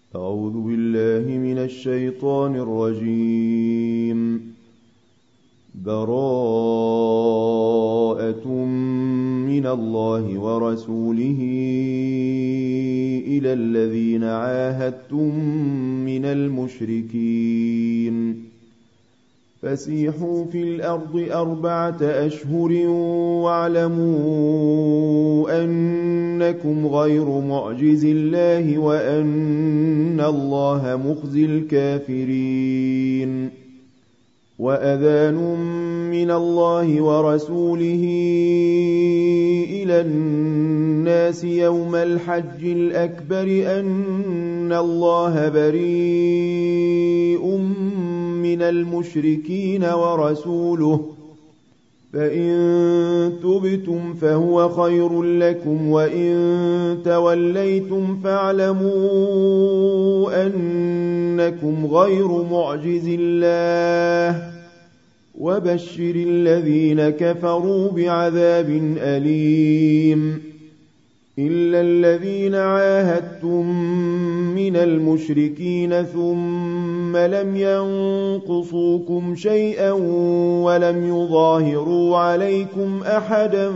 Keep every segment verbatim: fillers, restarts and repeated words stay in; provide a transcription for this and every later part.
أعوذ بالله من الشيطان الرجيم. براءة من الله ورسوله إلى الذين عاهدتم من المشركين فسيحوا في الأرض أربعة أشهر واعلموا أنكم غير معجز الله وأن الله مخزي الكافرين. وأذان من الله ورسوله إلى الناس يوم الحج الأكبر أن الله بريء من المشركين ورسوله فإن تبتم فهو خير لكم وإن توليتم فاعلموا أنكم غير معجز الله وبشر الذين كفروا بعذاب أليم. إلا الذين عاهدتم من المشركين ثم لم ينقصوكم شيئا ولم يظاهروا عليكم أحدا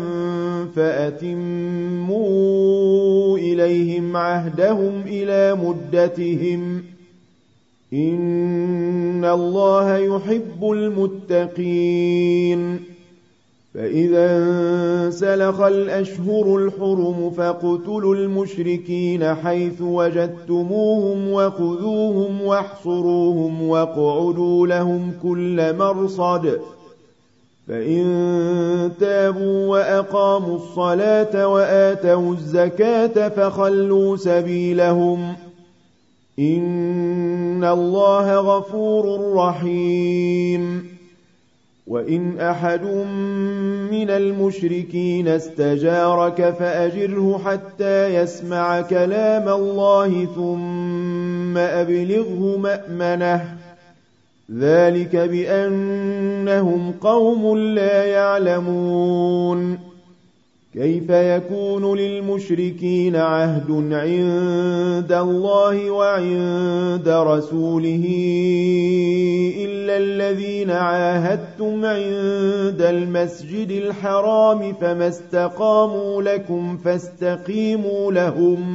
فأتموا إليهم عهدهم إلى مدتهم إن الله يحب المتقين. فإذا انسلخ الأشهر الحرم فاقتلوا المشركين حيث وجدتموهم وخذوهم واحصروهم واقعدوا لهم كل مرصد فإن تابوا وأقاموا الصلاة وآتوا الزكاة فخلوا سبيلهم إن الله غفور رحيم. وإن أحد من المشركين استجارك فأجره حتى يسمع كلام الله ثم أبلغه مأمنه ذلك بأنهم قوم لا يعلمون. كيف يكون للمشركين عهد عند الله وعند رسوله إلا الذين عاهدتم عند المسجد الحرام فما استقاموا لكم فاستقيموا لهم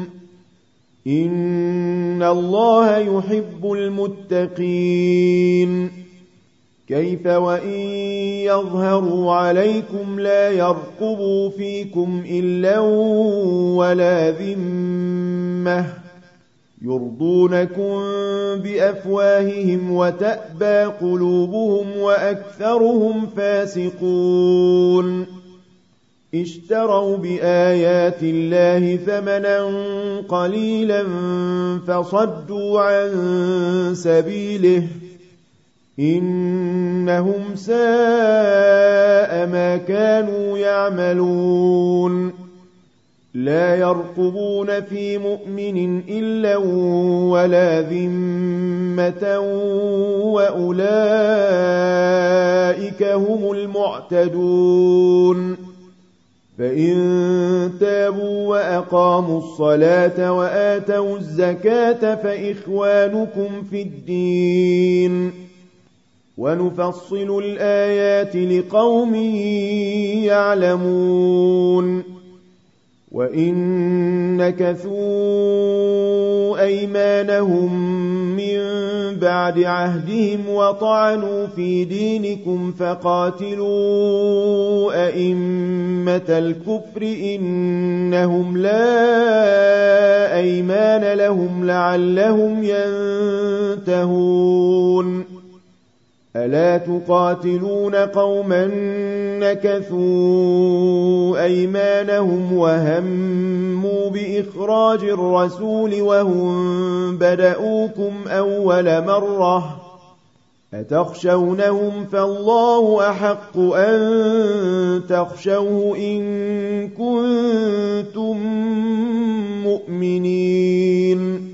إن الله يحب المتقين. كيف وإن يظهروا عليكم لا يرقبوا فيكم إلا ولا ذمة يرضونكم بأفواههم وتأبى قلوبهم وأكثرهم فاسقون. اشتروا بآيات الله ثمنا قليلا فصدوا عن سبيله إنهم ساء ما كانوا يعملون. لا يرقبون في مؤمن إلا ولا ذمة وأولئك هم المعتدون. فإن تابوا وأقاموا الصلاة وآتوا الزكاة فإخوانكم في الدين ونفصل الآيات لقوم يعلمون. وإن نكثوا أيمانهم من بعد عهدهم وطعنوا في دينكم فقاتلوا أئمة الكفر إنهم لا أيمان لهم لعلهم ينتهون. ألا تقاتلون قوما نكثوا أيمانهم وهموا بإخراج الرسول وهم بدأوكم أول مرة أتخشونهم فالله أحق أن تخشوه إن كنتم مؤمنين.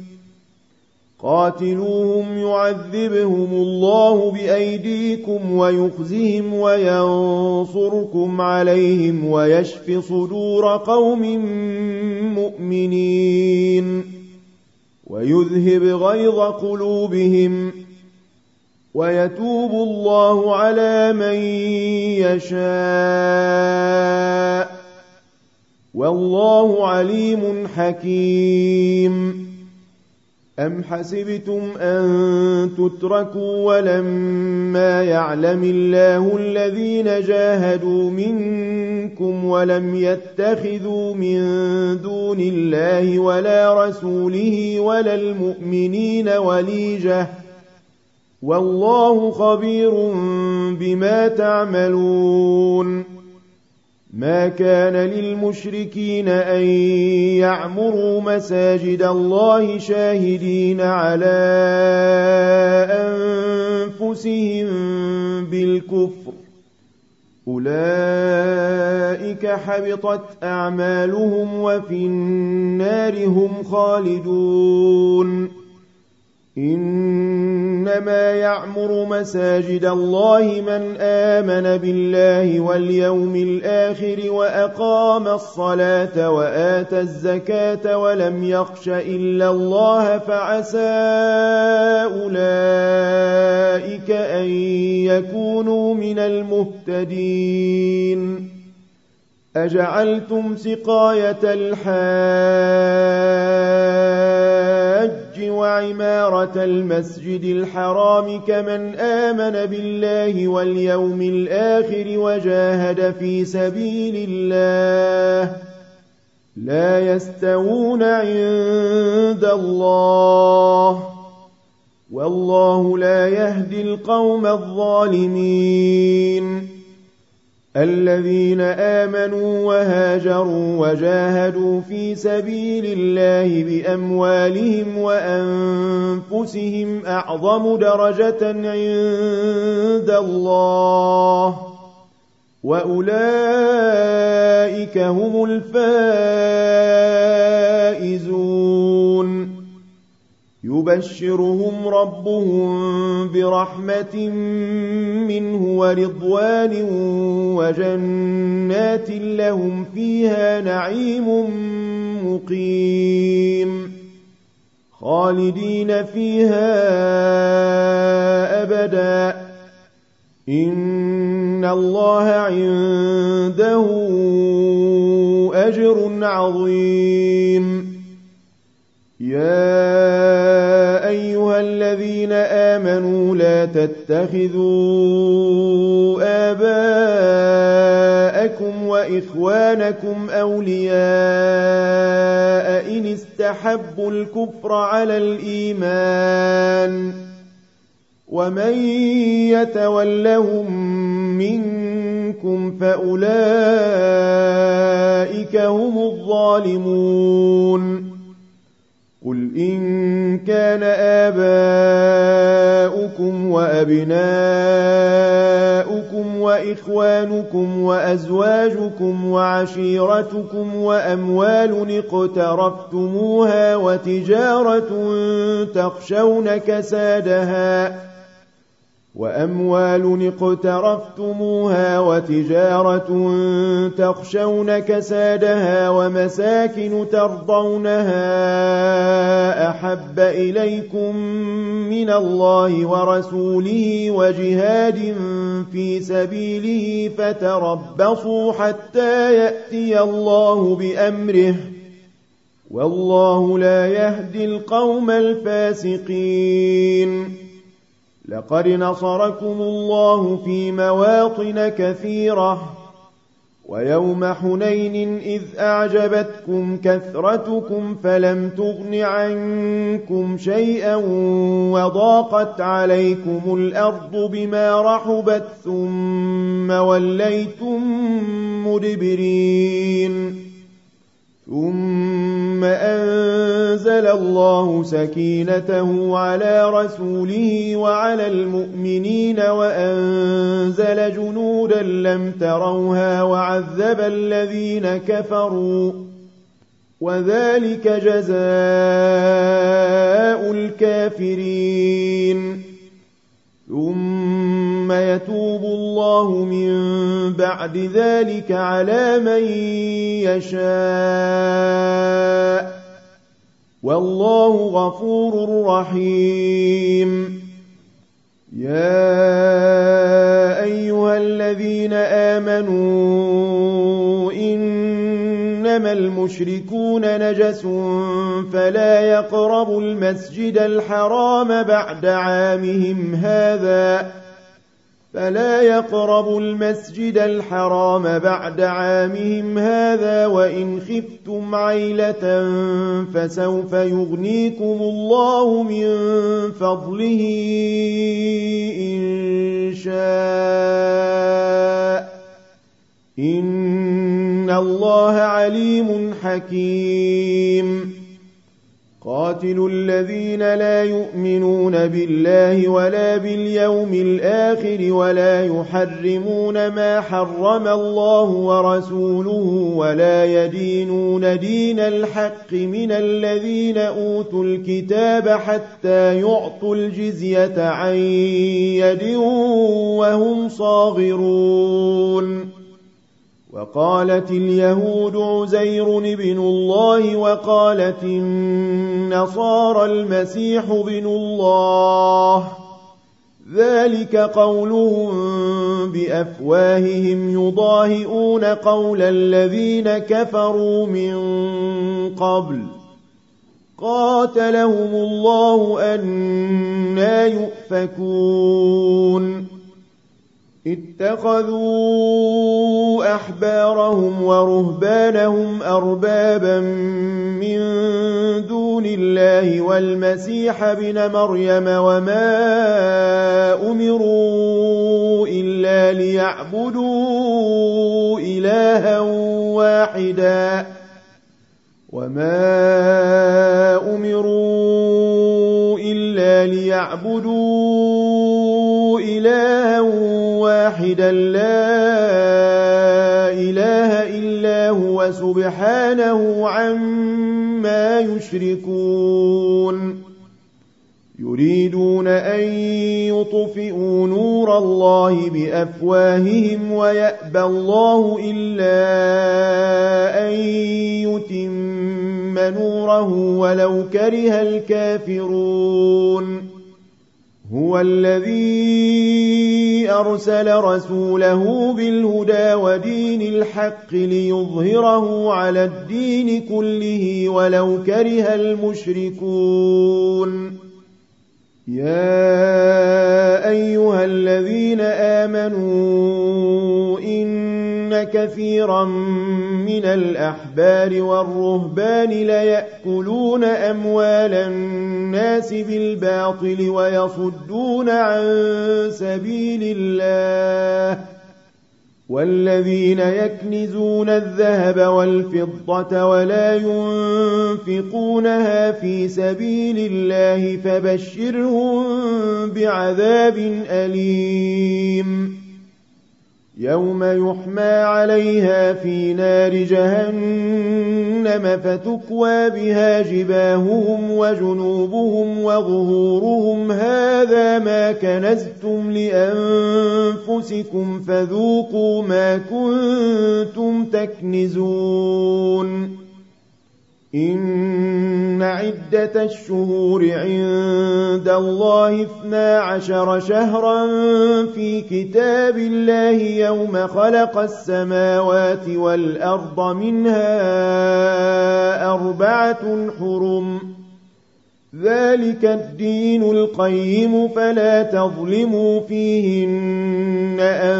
قاتلوهم يعذبهم الله بأيديكم ويخزهم وينصركم عليهم ويشف صدور قوم مؤمنين. ويذهب غيظ قلوبهم ويتوب الله على من يشاء والله عليم حكيم. أم حسبتم أن تتركوا ولما يعلم الله الذين جاهدوا منكم ولم يتخذوا من دون الله ولا رسوله ولا المؤمنين وليجة والله خبير بما تعملون. ما كان للمشركين أن يعمروا مساجد الله شاهدين على أنفسهم بالكفر أولئك حبطت أعمالهم وفي النار هم خالدون. إنما يعمر مساجد الله من آمن بالله واليوم الآخر وأقام الصلاة وآتى الزكاة ولم يخش إلا الله فعسى أولئك أن يكونوا من المهتدين. أجعلتم سقاية الحاج وعمارة المسجد الحرام كمن آمن بالله واليوم الآخر وجاهد في سبيل الله لا يستوون عند الله والله لا يهدي القوم الظالمين. الذين آمنوا وهاجروا وجاهدوا في سبيل الله بأموالهم وأنفسهم أعظم درجة عند الله وأولئك هم الفائزون. يبشرهم ربهم برحمة منه ورضوان وجنات لهم فيها نعيم مقيم خالدين فيها أبدا إن الله عنده أجر عظيم. يا أيها الذين آمنوا لا تتخذوا آباءكم وإخوانكم أولياء إن استحبوا الكفر على الإيمان ومن يتولهم منكم فأولئك هم الظالمون. قل إن كان آباؤكم وأبناؤكم وإخوانكم وأزواجكم وعشيرتكم وأموال اقترفتموها وتجارة تخشون كسادها وأموال اقترفتموها وتجارة تخشون كسادها ومساكن ترضونها أحب إليكم من الله ورسوله وجهاد في سبيله فتربصوا حتى يأتي الله بأمره والله لا يهدي القوم الفاسقين. لقد نصركم الله في مواطن كثيرة ويوم حنين إذ أعجبتكم كثرتكم فلم تغن عنكم شيئا وضاقت عليكم الأرض بما رحبت ثم وليتم مدبرين. ثم أنزل الله سكينته على رسوله وعلى المؤمنين وأنزل جنودا لم تروها وعذب الذين كفروا وذلك جزاء الكافرين. ثم يتوب الله من بعد ذلك على من يشاء والله غفور رحيم. يا أيها الذين آمنوا إنما المشركون نجس فلا يقربوا المسجد الحرام بعد عامهم هذا فلا يقربوا المسجد الحرام بعد عامهم هذا وإن خفتم عيلة فسوف يغنيكم الله من فضله إن شاء إن الله عليم حكيم. قاتلوا الذين لا يؤمنون بالله ولا باليوم الآخر ولا يحرمون ما حرم الله ورسوله ولا يدينون دين الحق من الذين أوتوا الكتاب حتى يعطوا الجزية عن يد وهم صاغرون. وقالت اليهود عزير ابن الله وقالت النصارى المسيح ابن الله ذلك قولهم بأفواههم يضاهئون قول الذين كفروا من قبل قاتلهم الله أنى يؤفكون. اتخذوا أحبارهم ورهبانهم أربابا من دون الله والمسيح ابن مريم وما أمروا إلا ليعبدوا إلها واحدا وما أمروا إلا ليعبدوا إلها واحدا لا إله إلا هو سبحانه عما يشركون. يريدون أن يطفئوا نور الله بأفواههم ويأبى الله إلا أن يتم نوره ولو كره الكافرون. هو الذي أرسل رسوله بالهدى ودين الحق ليظهره على الدين كله ولو كره المشركون. يا أيها الذين آمنوا إن كثيرا من الأحبار والرهبان ليأكلون أموال الناس بالباطل ويصدون عن سبيل الله والذين يكنزون الذهب والفضة ولا ينفقونها في سبيل الله فبشرهم بعذاب أليم. يوم يحمى عليها في نار جهنم فتكوى بها جباههم وجنوبهم وظهورهم هذا ما كنزتم لأنفسكم فذوقوا ما كنتم تكنزون. إن عدة الشهور عند الله اثنا عشر شهرا في كتاب الله يوم خلق السماوات والأرض منها أربعة حرم ذلك الدين القيم فلا تظلموا فيهن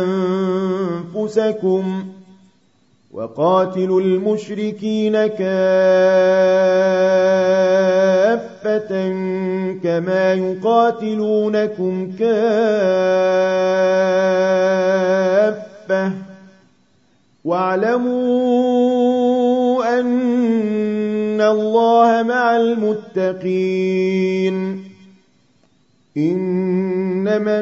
أنفسكم وقاتلوا المشركين كافة كما يقاتلونكم كافة واعلموا أن الله مع المتقين. إنما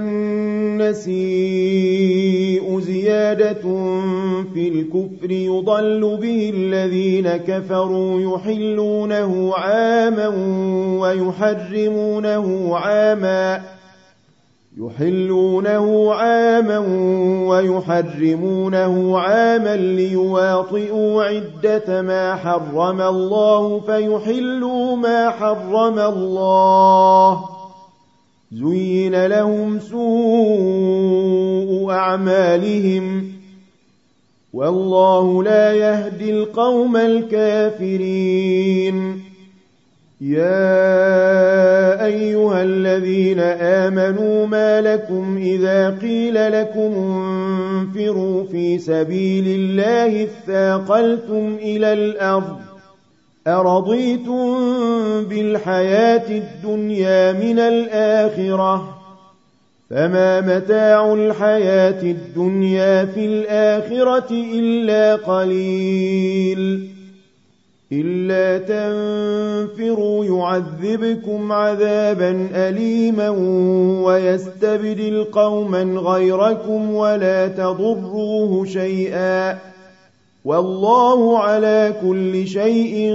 النسيء زيادة في الكفر يضل به الذين كفروا يحلونه عاما ويحرمونه عاما يحلونه عاما ويحرمونه عاما ليواطئوا عدة ما حرم الله فيحلوا ما حرم الله. زين لهم سوء أعمالهم والله لا يهدي القوم الكافرين. يا أيها الذين آمنوا ما لكم إذا قيل لكم انفروا في سبيل الله اثاقلتم إلى الأرض أرضيتم بالحياة الدنيا من الآخرة فما متاع الحياة الدنيا في الآخرة إلا قليل. إلا تنفروا يعذبكم عذابا أليما ويستبدل قوما غيركم ولا تضروه شيئا والله على كل شيء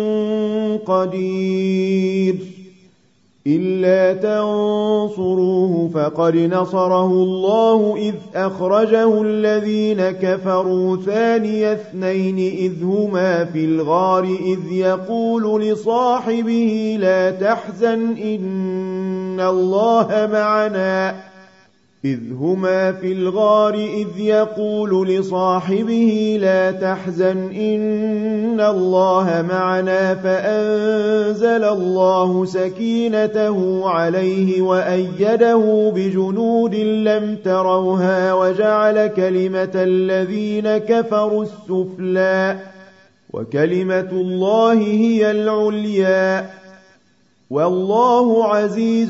قدير. إلا تنصروه فقد نصره الله إذ أخرجه الذين كفروا ثاني اثنين إذ هما في الغار إذ يقول لصاحبه لا تحزن إن الله معنا إذ هما في الغار إذ يقول لصاحبه لا تحزن إن الله معنا فأنزل الله سكينته عليه وأيده بجنود لم تروها وجعل كلمة الذين كفروا السفلى وكلمة الله هي العليا والله عزيز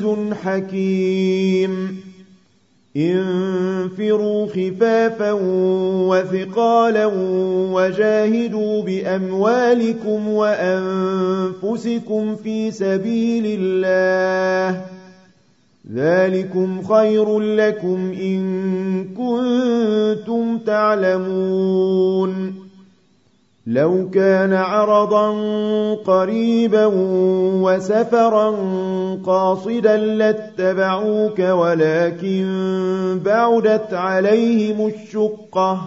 حكيم. انفروا خفافا وثقالا وجاهدوا بأموالكم وأنفسكم في سبيل الله ذلكم خير لكم إن كنتم تعلمون. لو كان عرضا قريبا وسفرا قاصدا لاتبعوك ولكن بعدت عليهم الشقة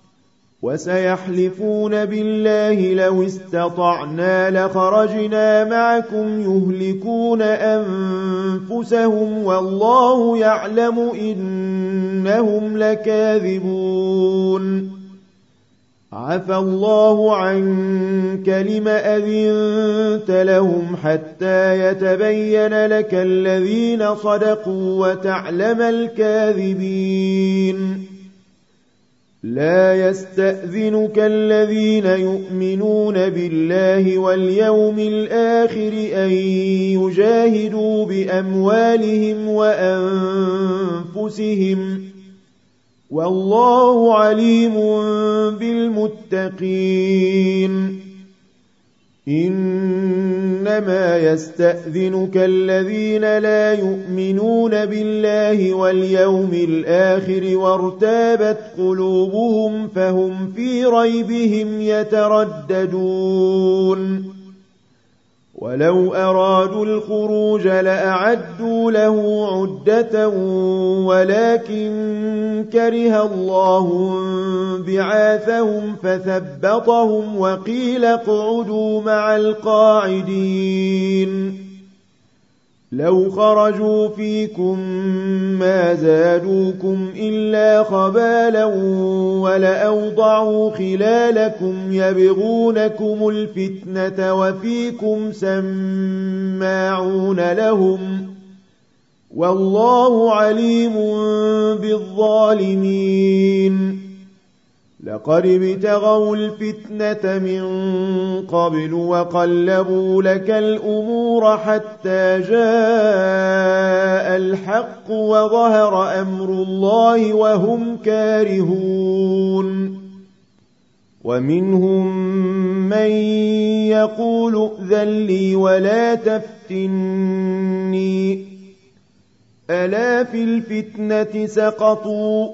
وسيحلفون بالله لو استطعنا لخرجنا معكم يهلكون أنفسهم والله يعلم إنهم لكاذبون. عفى الله عنك لم أذنت لهم حتى يتبين لك الذين صدقوا وتعلم الكاذبين. لا يستأذنك الذين يؤمنون بالله واليوم الآخر أن يجاهدوا بأموالهم وأنفسهم والله عليم بالمتقين. إنما يستأذنك الذين لا يؤمنون بالله واليوم الآخر وارتابت قلوبهم فهم في ريبهم يترددون. ولو أرادوا الخروج لأعدوا له عدة ولكن كره الله بعاثهم فثبطهم وقيل اقعدوا مع القاعدين. لو خرجوا فيكم ما زادوكم إلا خبالا ولأوضعوا خلالكم يبغونكم الفتنة وفيكم سماعون لهم والله عليم بالظالمين. لقد ابتغوا الفتنة من قبل وقلبوا لك الأمور حتى جاء الحق وظهر أمر الله وهم كارهون. ومنهم من يقول ائذن لي ولا تفتني ألا في الفتنة سقطوا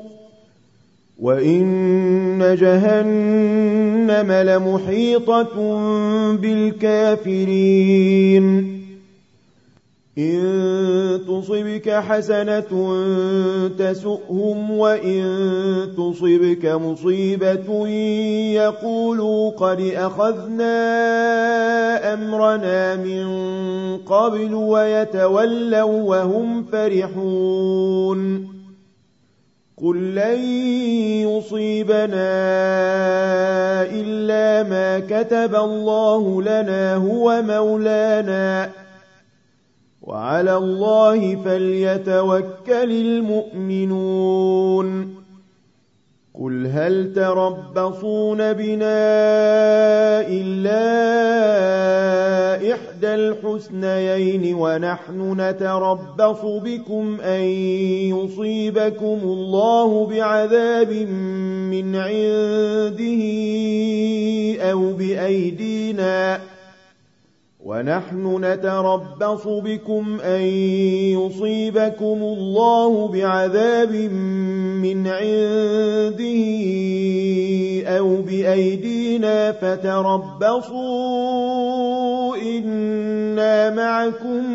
وإن جهنم لمحيطة بالكافرين. إن تصبك حسنة تسؤهم وإن تصبك مصيبة يقولوا قد أخذنا أمرنا من قبل ويتولوا وهم فرحون قل لن يصيبنا إلا ما كتب الله لنا هو مولانا وعلى الله فليتوكل المؤمنون قل هل تربصون بنا إلا إحدى الحسنيين ونحن نتربص بكم أن يصيبكم الله بعذاب من عنده أو بأيدينا ونحن نتربص بكم أن يصيبكم الله بعذاب من عنده أو بأيدينا فتربصوا إنا معكم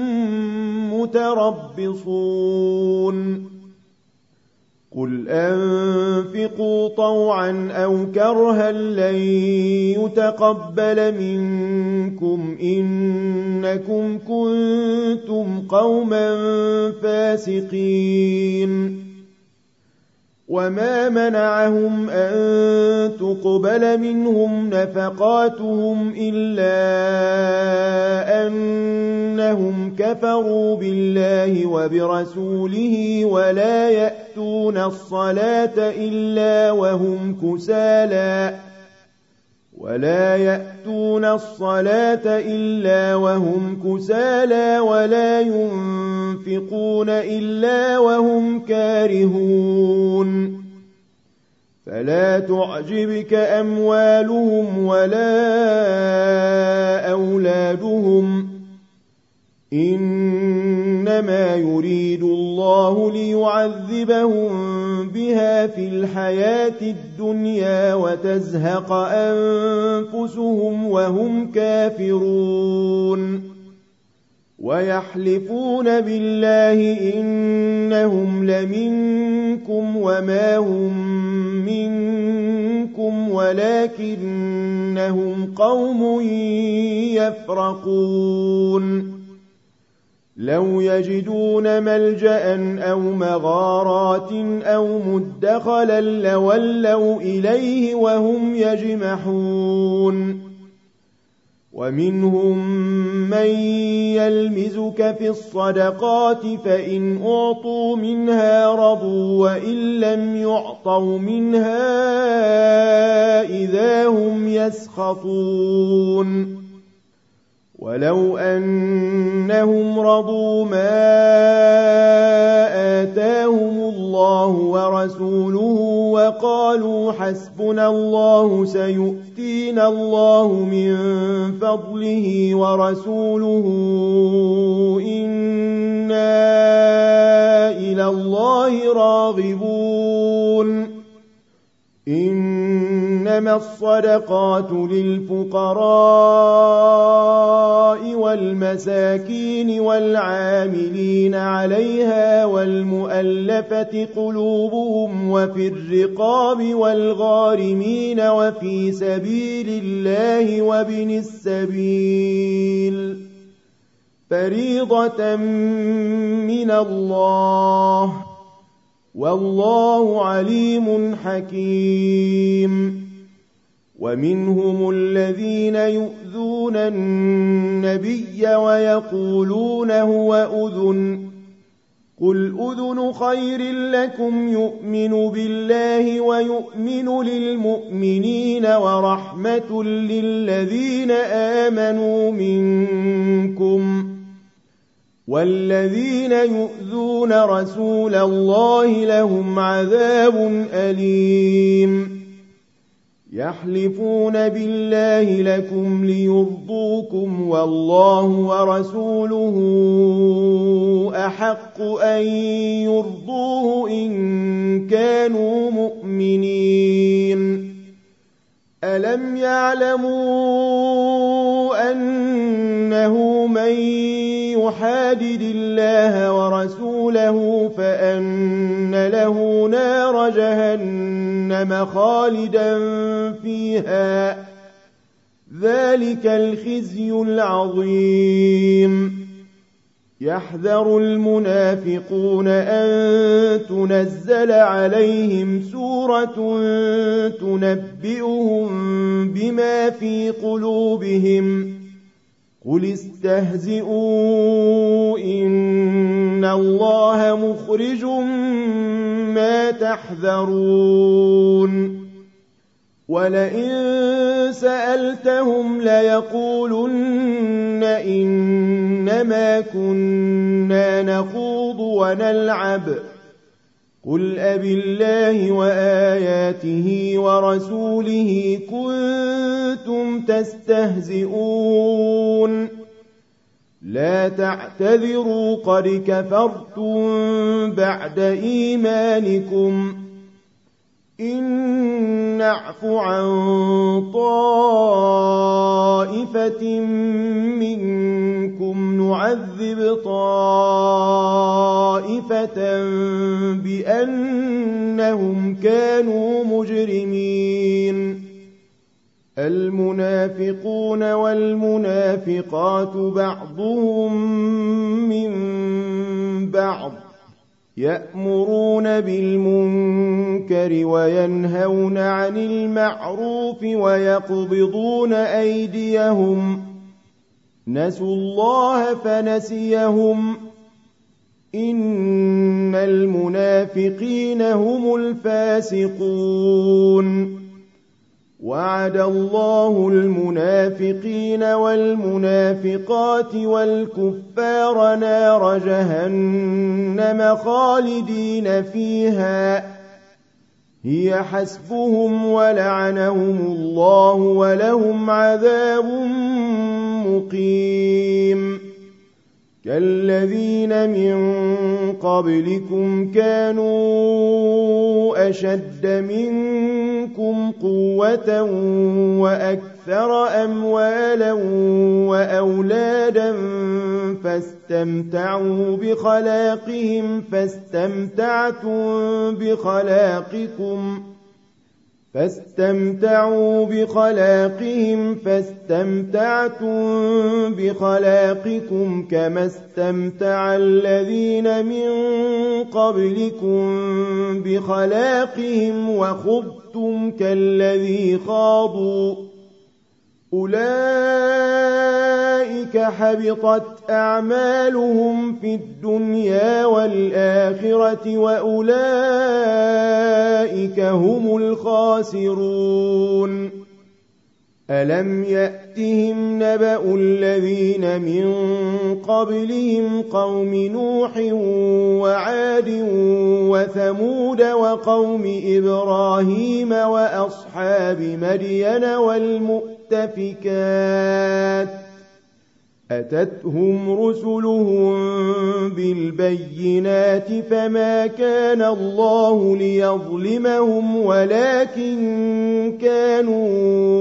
متربصون قل أنفقوا طوعا أو كرها لن يتقبل منكم إنكم كنتم قوما فاسقين وما منعهم أن تقبل منهم نفقاتهم إلا أنهم كفروا بالله وبرسوله ولا يأتون الصلاة إلا وهم كسالى ولا يأتون الصلاة إلا وهم كسالى ولا ينفقون إلا وهم كارهون فلا تعجبك أموالهم ولا أولادهم إنما يريد الله ليعذبهم بها في الحياة الدنيا وتزهق أنفسهم وهم كافرون ويحلفون بالله إنهم لمنكم وما هم منكم ولكنهم قوم يفرقون لو يجدون ملجأ أو مغارات أو مدخلا لولوا إليه وهم يجمحون ومنهم من يلمزك في الصدقات فإن أعطوا منها رضوا وإن لم يعطوا منها إذا هم يسخطون ولو أنهم رضوا ما آتاهم الله ورسوله وقالوا حسبنا الله سيؤتينا الله من فضله ورسوله إنا إلى الله راغبون إنما الصدقات للفقراء والمساكين والعاملين عليها والمؤلفة قلوبهم وفي الرقاب والغارمين وفي سبيل الله وابن السبيل فريضة من الله والله عليم حكيم ومنهم الذين يؤذون النبي ويقولون هو أذن قل أذن خير لكم يؤمن بالله ويؤمن للمؤمنين ورحمة للذين آمنوا منكم والذين يؤذون رسول الله لهم عذاب أليم يحلفون بالله لكم ليرضوكم والله ورسوله أحق أن يرضوه إن كانوا مؤمنين ألم يعلموا أنه من يحادد الله ورسوله فأن له نار جهنم خالدا فيها ذلك الخزي العظيم. يحذر المنافقون أن تنزل عليهم سورة تنبئهم بما في قلوبهم قل استهزئوا إن الله مخرج ما تحذرون. ولئن سألتهم ليقولن إنما كنا نخوض ونلعب قل أبالله وآياته ورسوله كنتم تستهزئون لا تعتذروا قد كفرتم بعد إيمانكم إن نعف عن طائفة منكم نعذب طائفة بأنهم كانوا مجرمين. المنافقون والمنافقات بعضهم من بعض يأمرون بالمنكر وينهون عن المعروف ويقبضون أيديهم نسوا الله فنسيهم إن المنافقين هم الفاسقون. وعد الله المنافقين والمنافقات والكفار نار جهنم خالدين فيها هي حسبهم ولعنهم الله ولهم عذاب مقيم. كالذين من قبلكم كانوا أشد منكم قوة وأكثر أموالا وأولادا فاستمتعوا بخلاقهم فاستمتعتم بخلاقكم فاستمتعوا بخلاقهم فاستمتعتم بخلاقكم كما استمتع الذين من قبلكم بخلاقهم وخضتم كالذي خاضوا أولئك حبطت أعمالهم في الدنيا والآخرة وأولئك هم الخاسرون. ألم يأتهم نبأ الذين من قبلهم قوم نوح وعاد وثمود وقوم إبراهيم وأصحاب مدين والمؤتفكات أتتهم رسلهم بالبينات فما كان الله ليظلمهم ولكن كانوا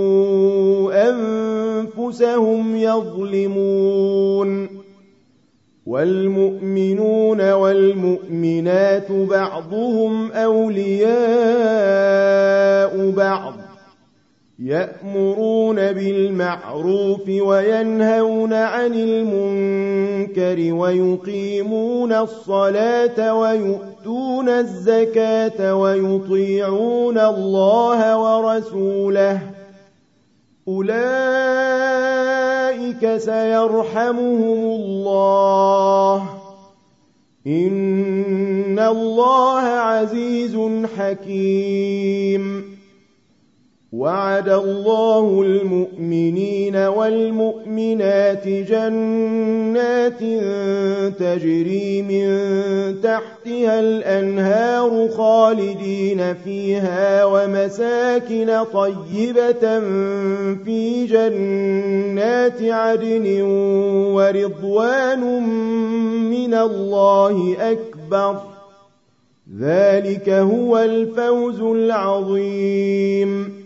أنفسهم يظلمون. والمؤمنون والمؤمنات بعضهم أولياء بعض يأمرون بالمعروف وينهون عن المنكر ويقيمون الصلاة ويؤتون الزكاة ويطيعون الله ورسوله أولئك سيرحمهم الله إن الله عزيز حكيم. وعد الله المؤمنين والمؤمنات جنات تجري من تحتها الأنهار خالدين فيها ومساكن طيبة في جنات عدن ورضوان من الله أكبر ذلك هو الفوز العظيم.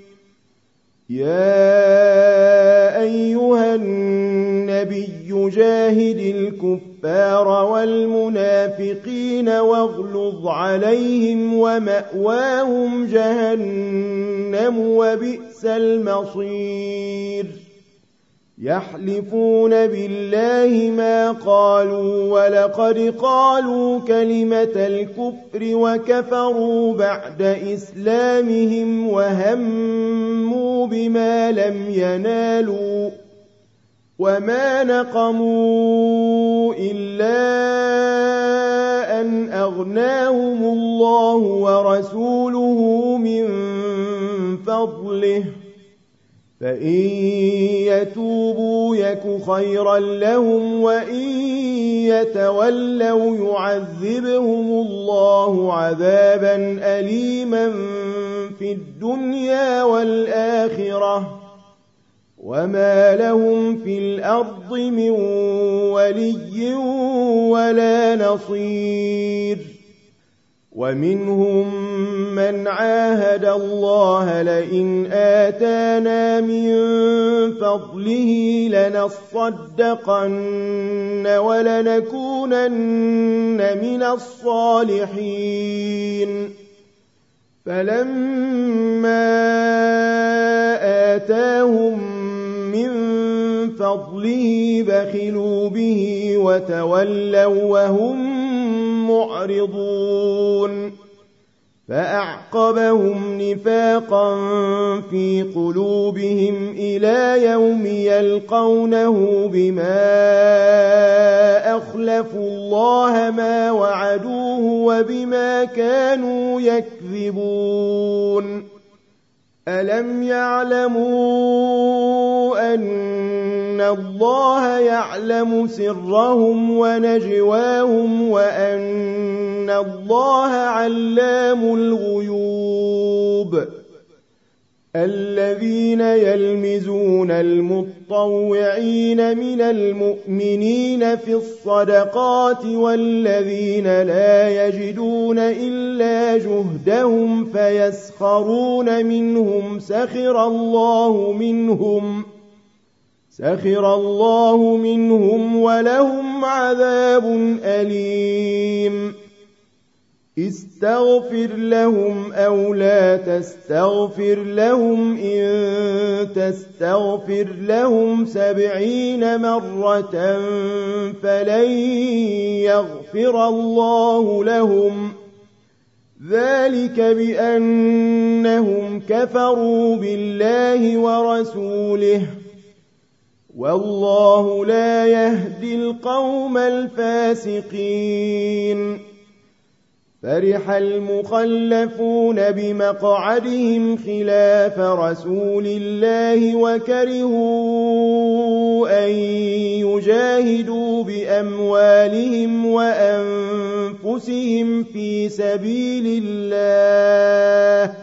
يا أيها النبي جاهد الكفار الكفار والمنافقين واغلظ عليهم ومأواهم جهنم وبئس المصير يحلفون بالله ما قالوا ولقد قالوا كلمة الكفر وكفروا بعد إسلامهم وهموا بما لم ينالوا وما نقموا إلا أن أغناهم الله ورسوله من فضله فإن يتوبوا يك خيرا لهم وإن يتولوا يعذبهم الله عذابا أليما في الدنيا والآخرة وما لهم في الأرض من ولي ولا نصير ومنهم من عاهد الله لئن آتانا من فضله لنصدقن ولنكونن من الصالحين فلما آتاهم من فضله بخلوا به وتولوا وهم معرضون فأعقبهم نفاقا في قلوبهم إلى يوم يلقونه بما أخلفوا الله ما وعدوه وبما كانوا يكذبون ألم يعلموا أن الله يعلم سرهم ونجواهم وأن الله علام الغيوب الذين يلمزون المطوعين من المؤمنين في الصدقات والذين لا يجدون إلا جهدهم فيسخرون منهم سخر الله منهم سخر الله منهم ولهم عذاب أليم استغفر لهم أو لا تستغفر لهم إن تستغفر لهم سبعين مرة فلن يغفر الله لهم ذلك بأنهم كفروا بالله ورسوله والله لا يهدي القوم الفاسقين فرح المخلفون بمقعدهم خلاف رسول الله وكرهوا أن يجاهدوا بأموالهم وأنفسهم في سبيل الله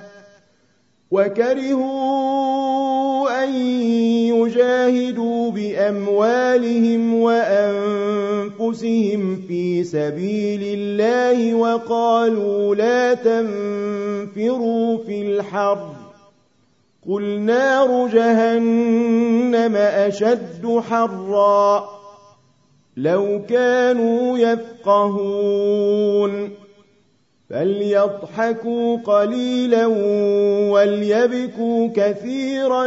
وكرهوا أن يجاهدوا بأموالهم وأنفسهم في سبيل الله وقالوا لا تنفروا في الحر قل نار جهنم أشد حرا لو كانوا يفقهون فليضحكوا قليلا وليبكوا كثيرا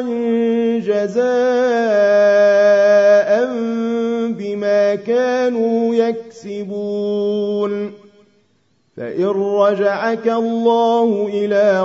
جزاء بما كانوا يكسبون فإن رجعك الله إلى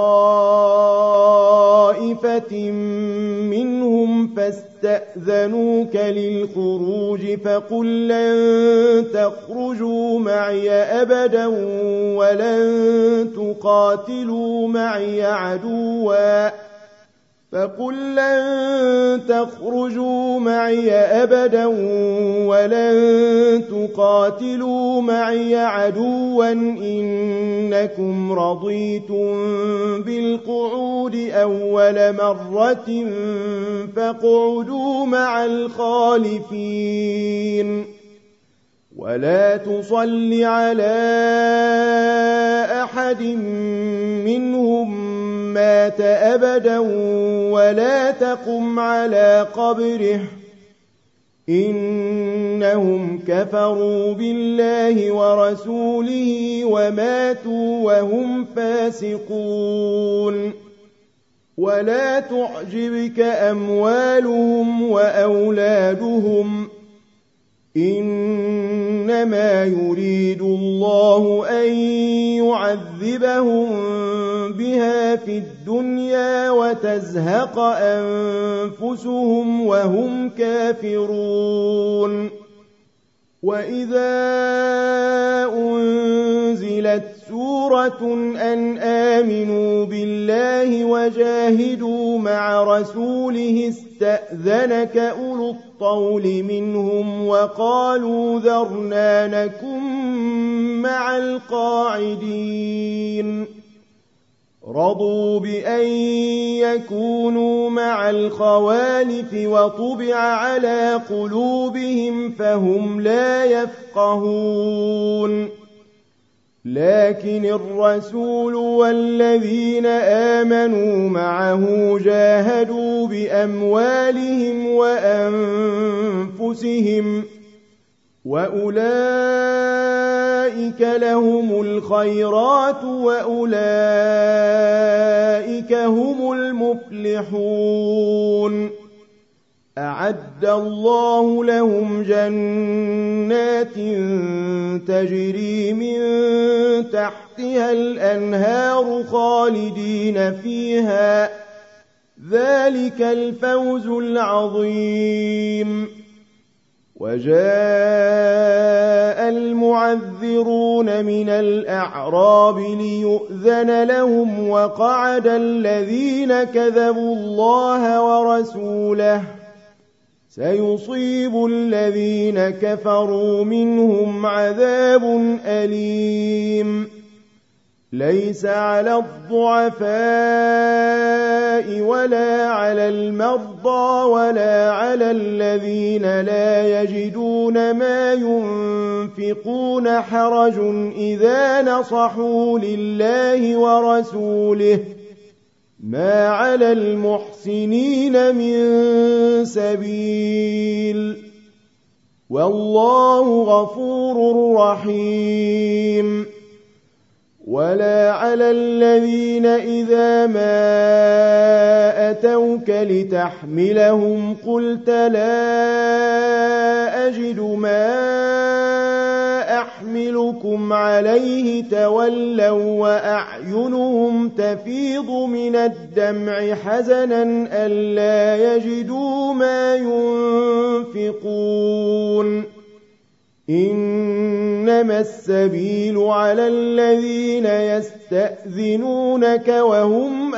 طائفة منهم فاستأذنوك للخروج فقل لن تخرجوا معي أبدا ولن تقاتلوا معي عدوا فقل لن تخرجوا معي أبدا ولن تقاتلوا معي عدوا إنكم رضيتم بالقعود أول مرة فاقعدوا مع الخالفين ولا تصل على أحد منهم مات أبدا ولا تقم على قبره إنهم كفروا بالله ورسوله وماتوا وهم فاسقون. ولا تعجبك أموالهم وأولادهم، إنما يريد الله أن يعذبهم بها في الدنيا وتزهق أنفسهم وهم كافرون. وإذا أنزلت سورة أن آمنوا بالله وجاهدوا مع رسوله استأذنك أولو الطول منهم وقالوا ذرنا نكن مع القاعدين. رضوا بأن يكونوا مع الخوالف وطبع على قلوبهم فهم لا يفقهون. لكن الرسول والذين آمنوا معه جاهدوا بأموالهم وأنفسهم، وأولئك لهم الخيرات وأولئك هم المفلحون. أعد الله لهم جنات تجري من تحتها الأنهار خالدين فيها، ذلك الفوز العظيم. وجاء المعذرون من الأعراب ليؤذن لهم وقعد الذين كذبوا الله ورسوله، سيصيب الذين كفروا منهم عذاب أليم. ليس على الضعفاء ولا على المرضى ولا على الذين لا يجدون ما ينفقون حرج إذا نصحوا لله ورسوله، ما على المحسنين من سبيل، والله غفور رحيم. ولا على الذين إذا ما أتوك لتحملهم قلت لا أجد ما أحملكم عليه تولوا وأعينهم تفيض من الدمع حزنا ألا يجدوا ما ينفقون. إنما السبيل على الذين يستأذنونك وهم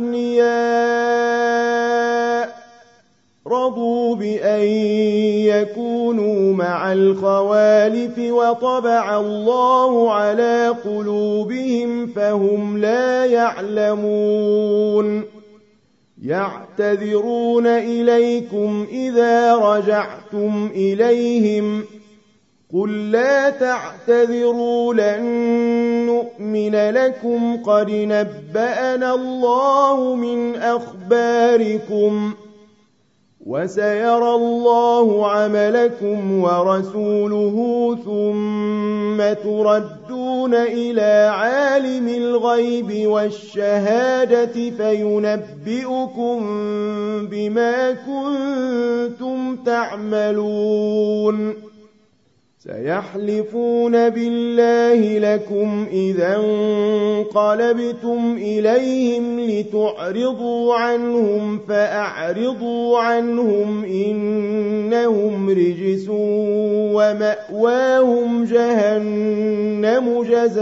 أغنياء، رضوا بأن يكونوا مع الخوالف وطبع الله على قلوبهم فهم لا يعلمون. يعتذرون إليكم إذا رجعتم إليهم، قل لا تعتذروا لن نؤمن لكم قد نبأنا الله من أخباركم، وسيرى الله عملكم ورسوله ثم تردون إلى عالم الغيب والشهادة فينبئكم بما كنتم تعملون. سيحلفون بالله لكم إذا انقلبتم إليهم لتعرضوا عنهم فأعرضوا عنهم إنهم رجس ومأواهم جهنم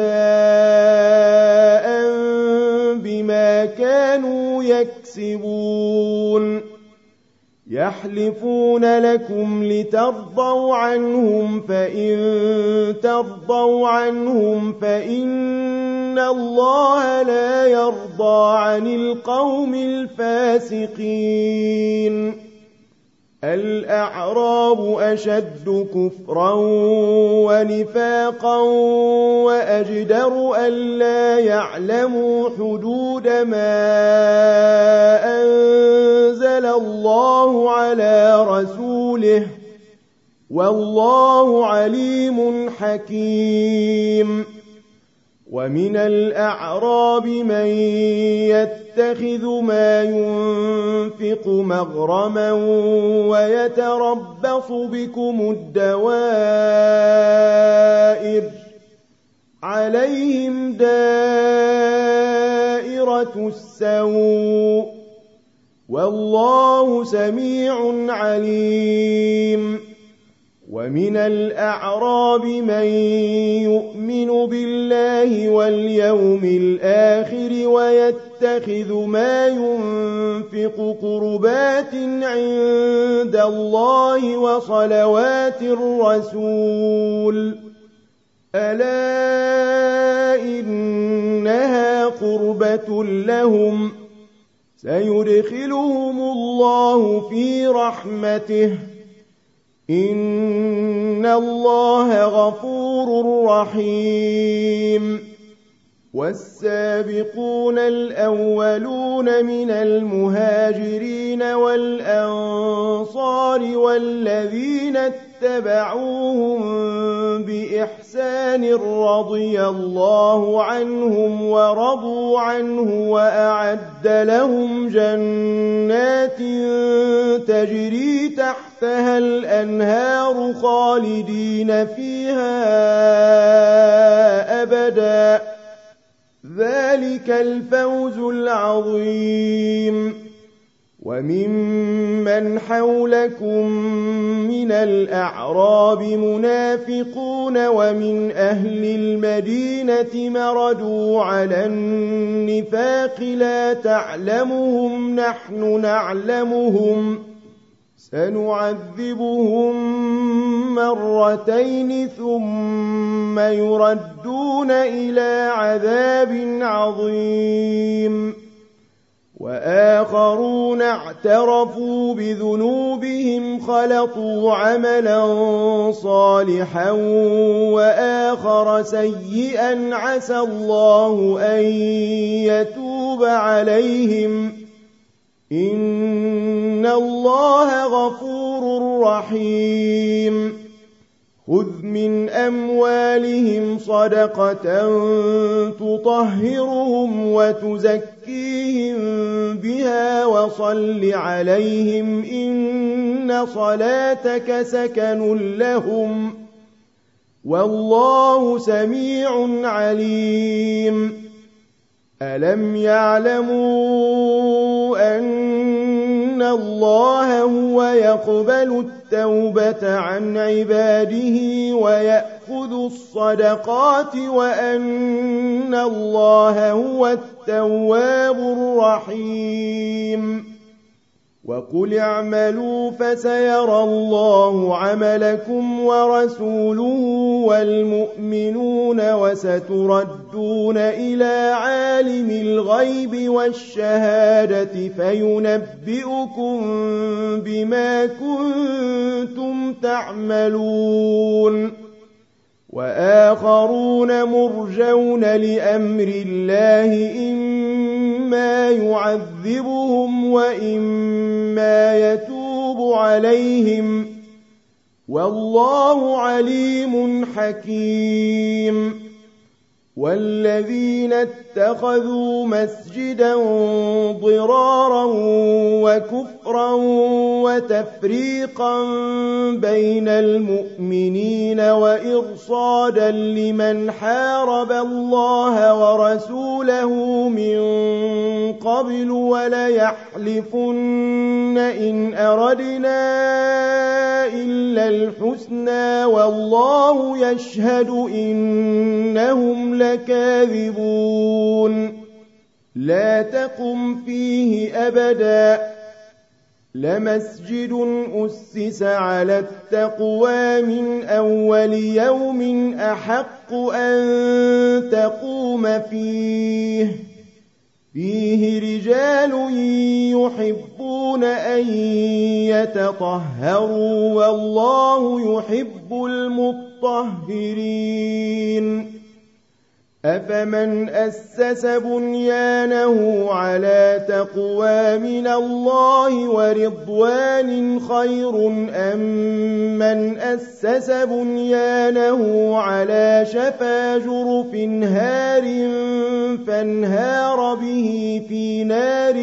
جزاء بما كانوا يكسبون. يحلفون لكم لترضوا عنهم فإن ترضوا عنهم فإن الله لا يرضى عن القوم الفاسقين. الأعراب أشد كفرا ونفاقا وأجدر ألا يعلموا حدود ما أنزل الله على رسوله والله عليم حكيم. ومن الأعراب من يتخذ ما ينفق مغرما ويتربص بكم الدوائر عليهم دائرة السوء والله سميع عليم. ومن الأعراب من يؤمن بالله واليوم الآخر ويتخذ ما ينفق قربات عند الله وصلوات الرسول ألا إنها قربة لهم سيدخلهم الله في رحمته إن الله غفور رحيم. والسابقون الأولون من المهاجرين والأنصار والذين اتبعوهم بإحسان رضي الله عنهم ورضوا عنه وأعد لهم جنات تجري تحتها الأنهار خالدين فيها أبدا ذلك الفوز العظيم. وممن حولكم من الأعراب منافقون ومن أهل المدينة مردوا على النفاق لا تعلمهم نحن نعلمهم سنعذبهم مرتين ثم يردون إلى عذاب عظيم. وآخرون اعترفوا بذنوبهم خلطوا عملا صالحا وآخر سيئا عسى الله أن يتوب عليهم إن الله غفور رحيم. خذ من أموالهم صدقة تطهرهم وتزكيهم بها وصل عليهم إن صلاتك سكن لهم والله سميع عليم. ألم يعلموا أن الله هو يقبل التوبة عن عباده ويأخذ الصدقات وأن الله هو التواب الرحيم. وقل اعملوا فسيرى الله عملكم ورسوله والمؤمنون وستردون إلى عالم الغيب والشهادة فينبئكم بما كنتم تعملون. وآخرون مرجون لأمر الله إما يعذبهم وإما يتوب عليهم والله عليم حكيم. والذين اتخذوا مسجدا ضرارا وكفرا وتفريقا بين المؤمنين وإرصادا لمن حارب الله ورسوله من قبل وليحلفن إن أردنا إلا الحسنى والله يشهد إنهم لكاذبون. لا تقم فيه أبدا لمسجد أسس على التقوى من أول يوم أحق أن تقوم فيه فيه رجال يحبون أن يتطهروا والله يحب المطهرين. أفمن أسس بنيانه على تقوى من الله ورضوان خير أم من أسس بنيانه على شفا جرف هار فانهار به في نار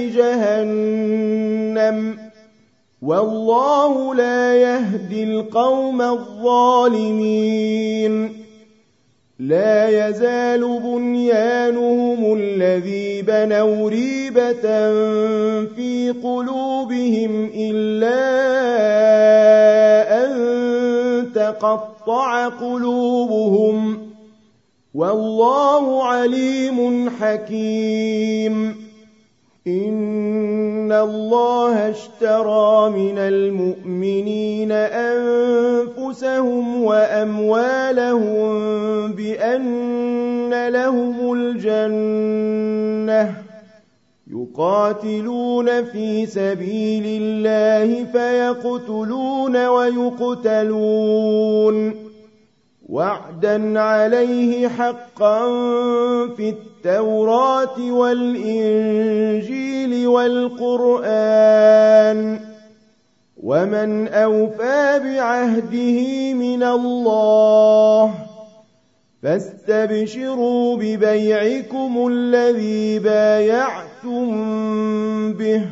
جهنم والله لا يهدي القوم الظالمين لا يزال بنيانهم الذي بنوا ريبة في قلوبهم إلا أن تقطع قلوبهم والله عليم حكيم إن الله اشترى من المؤمنين أنفسهم وأموالهم بأن لهم الجنة يقاتلون في سبيل الله فيقتلون ويقتلون وعدا عليه حقا في التوراة والإنجيل والقرآن ومن أوفى بعهده من الله فاستبشروا ببيعكم الذي بايعتم به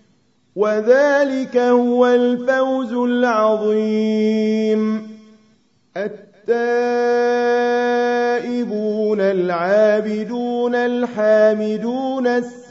وذلك هو الفوز العظيم التائبون العابدون الحامدون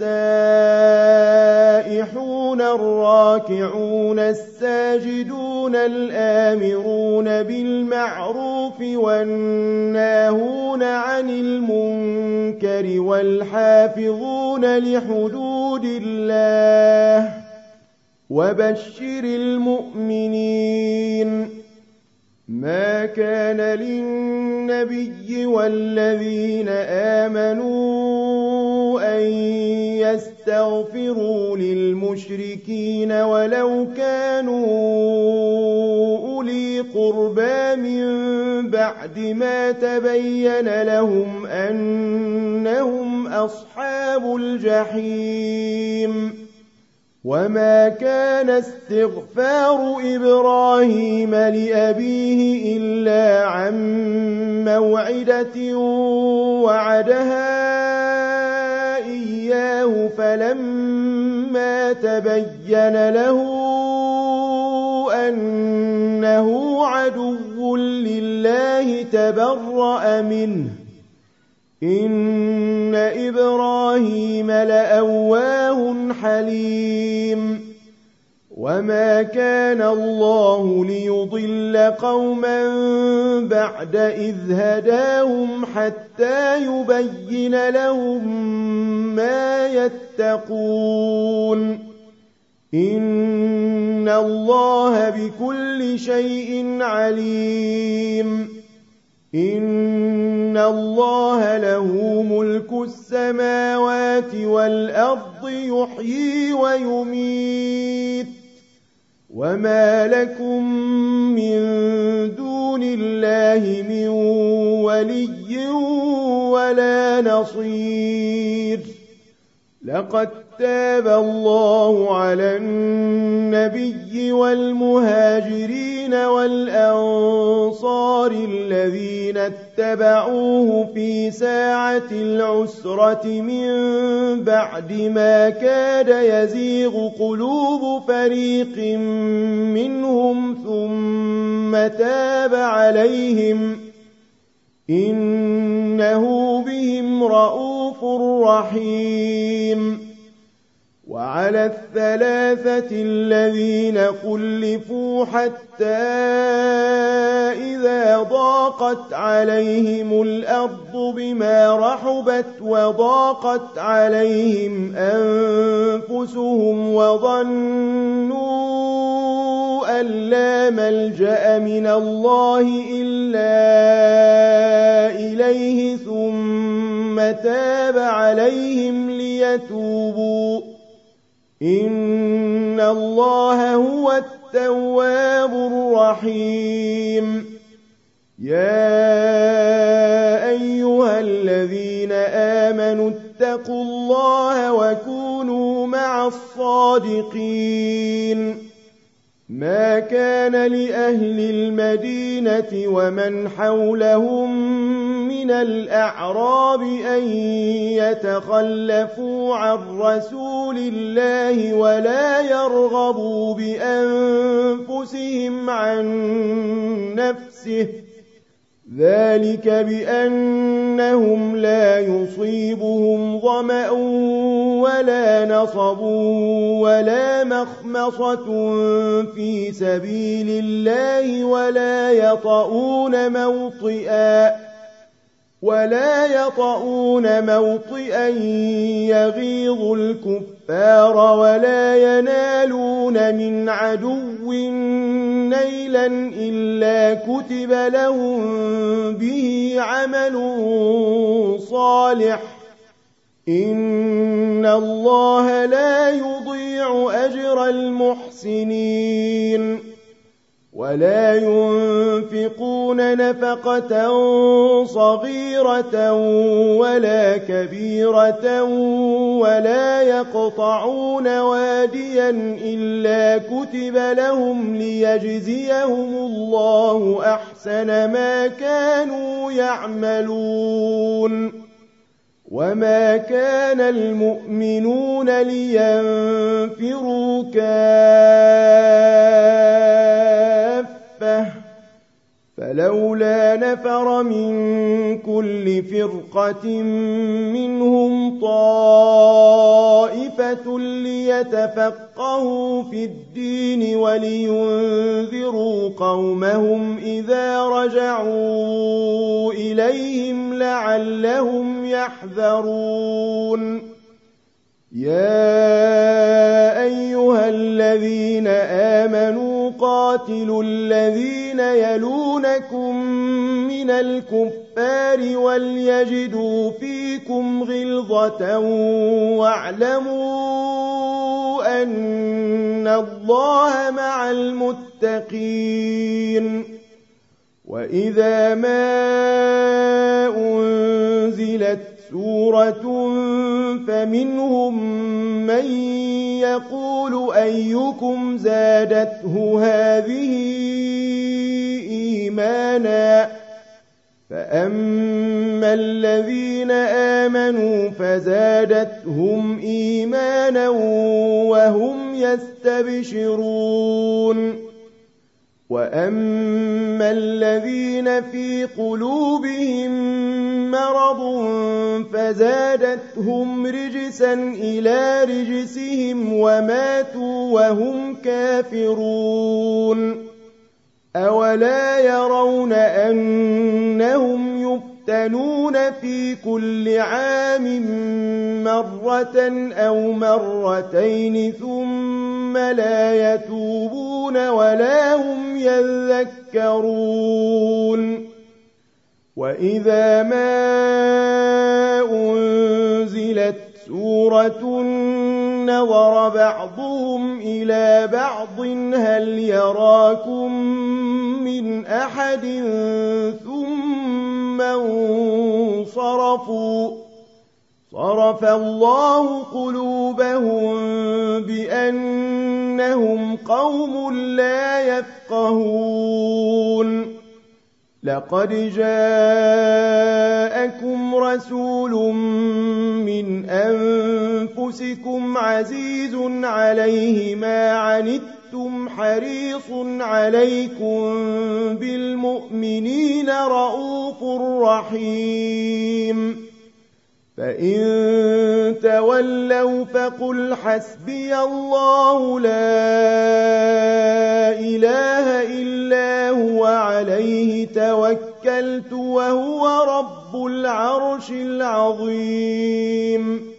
السائحون الراكعون الساجدون الآمرون بالمعروف والناهون عن المنكر والحافظون لحدود الله وبشر المؤمنين ما كان للنبي والذين آمنوا أن يستغفروا للمشركين ولو كانوا أولي قربى من بعد ما تبين لهم أنهم أصحاب الجحيم وما كان استغفار إبراهيم لأبيه إلا عن موعدة وعدها إياه فلما تبين له أنه عدو لله تبرأ منه إن إبراهيم لأواه حليم وما كان الله ليضل قوما بعد إذ هداهم حتى يبين لهم ما يتقون إن الله بكل شيء عليم إن الله له ملك السماوات والأرض يحيي ويميت وما لكم من دون الله من ولي ولا نصير لقد تاب الله على النبي والمهاجرين والأنصار الذين اتبعوه في ساعة العسرة من بعد ما كاد يزيغ قلوب فريق منهم ثم تاب عليهم إنه بهم رءوف رحيم وعلى الثلاثة الذين خلفوا حتى إذا ضاقت عليهم الأرض بما رحبت وضاقت عليهم أنفسهم وظنوا أن لا ملجأ من الله إلا إليه ثم تاب عليهم ليتوبوا إن الله هو التواب الرحيم يا أيها الذين فاتقوا الله وكونوا مع الصادقين. ما كان لأهل المدينة ومن حولهم من الأعراب أن يتخلفوا عن رسول الله ولا يرغبوا بأنفسهم عن نفسه، ذلك بأنهم لا يصيبهم ظمأ ولا نصب ولا مخمصة في سبيل الله ولا يطؤون موطئا ولا يطؤون موطئا يغيظ الكفار ولا ينالون من عدو نيلا إلا كتب لهم به عمل صالح، إن الله لا يضيع أجر المحسنين. ولا ينفقون نفقة صغيرة ولا كبيرة ولا يقطعون واديا إلا كتب لهم ليجزيهم الله أحسن ما كانوا يعملون. وما كان المؤمنون لينفروا كافة، فلولا نفر من كل فرقة منهم طائفة ليتفقهوا في الدين ولينذروا قومهم إذا رجعوا إليهم لعلهم يحذرون. يا أيها الذين آمنوا قاتلوا الذين يلونكم من الكفار وليجدوا فيكم غلظة واعلموا أن الله مع المتقين. وإذا ما أنزلت سورة فمنهم من يقول أيكم زادته هذه إيمانا، فأما الذين آمنوا فزادتهم إيمانا وهم يستبشرون. وأما الذين في قلوبهم مرض فزادتهم رجسا إلى رجسهم وماتوا وهم كافرون. أولا يرون أنهم يفتنون في كل عام مرة أو مرتين ثم لا يتوبون ولا هم يذكرون. وإذا ما أنزلت سورة نظر بعضهم إلى بعض هل يراكم من أحد ثم انصرفوا صرف الله قلوبهم بأنهم قوم لا يفقهون. لقد جاءكم رسول من أنفسكم عزيز عليه ما عنتم حريص عليكم بالمؤمنين رؤوف رحيم. فإن تولوا فقل حسبي الله لا إله إلا هو عليه توكلت وهو رب العرش العظيم.